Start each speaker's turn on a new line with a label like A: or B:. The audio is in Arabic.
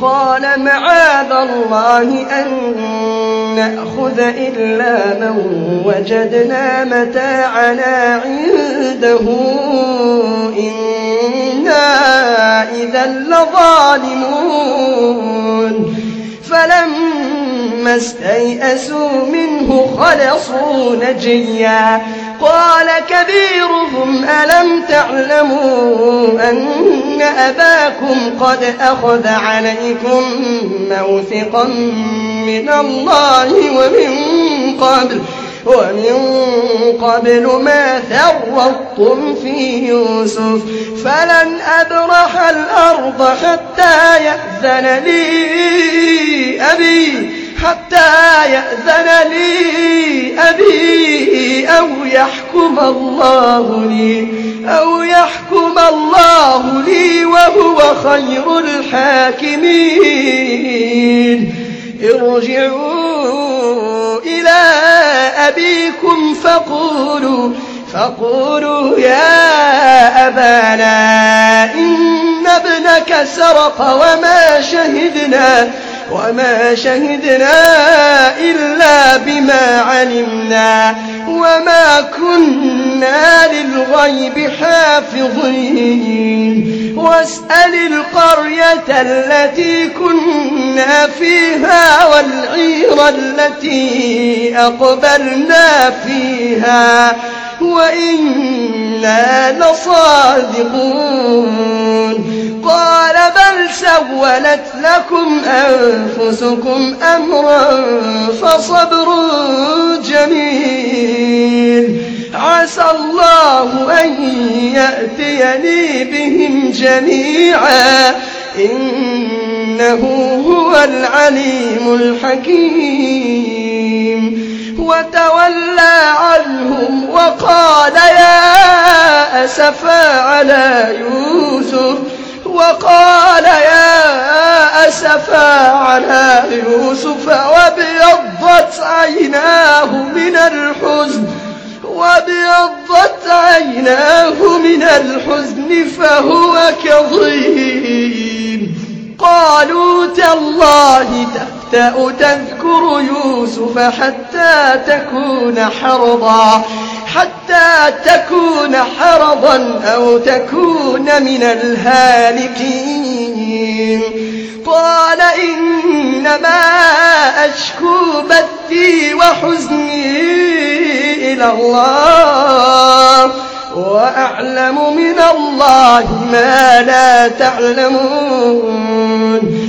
A: قال معاذ الله أن نأخذ إلا من وجدنا متاعنا عنده إنا إذا لظالمون فلما استيئسوا منه خلصوا نجيا قال كبيرهم ألم تعلموا أن أباكم قد أخذ عليكم موثقا من الله ومن قبل ما فرطتم في يوسف فلن أبرح الأرض حتى يأذن لي أبي أو يحكم الله لي وهو خير الحاكمين ارجعوا إلى أبيكم فقولوا يا أبانا إن ابنك سرق وما شهدنا إلا بما علمنا وما كنا للغيب حافظين واسأل القرية التي كنا فيها والعير التي أقبلنا فيها وإنا لصادقون قال بل سولت لكم أنفسكم أمرا فصبر جميل عسى الله أن يأتيني بهم جميعا إنه هو العليم الحكيم وتولى عنهم وقال يا أسفا على يوسف وابيضت عيناه من الحزن فهو كظيم قالوا تالله تفتأ تذكر يوسف حتى تكون حرضا أو تكون من الهالكين قال إنما أشكو بثي وحزني إلى الله وأعلم من الله ما لا تعلمون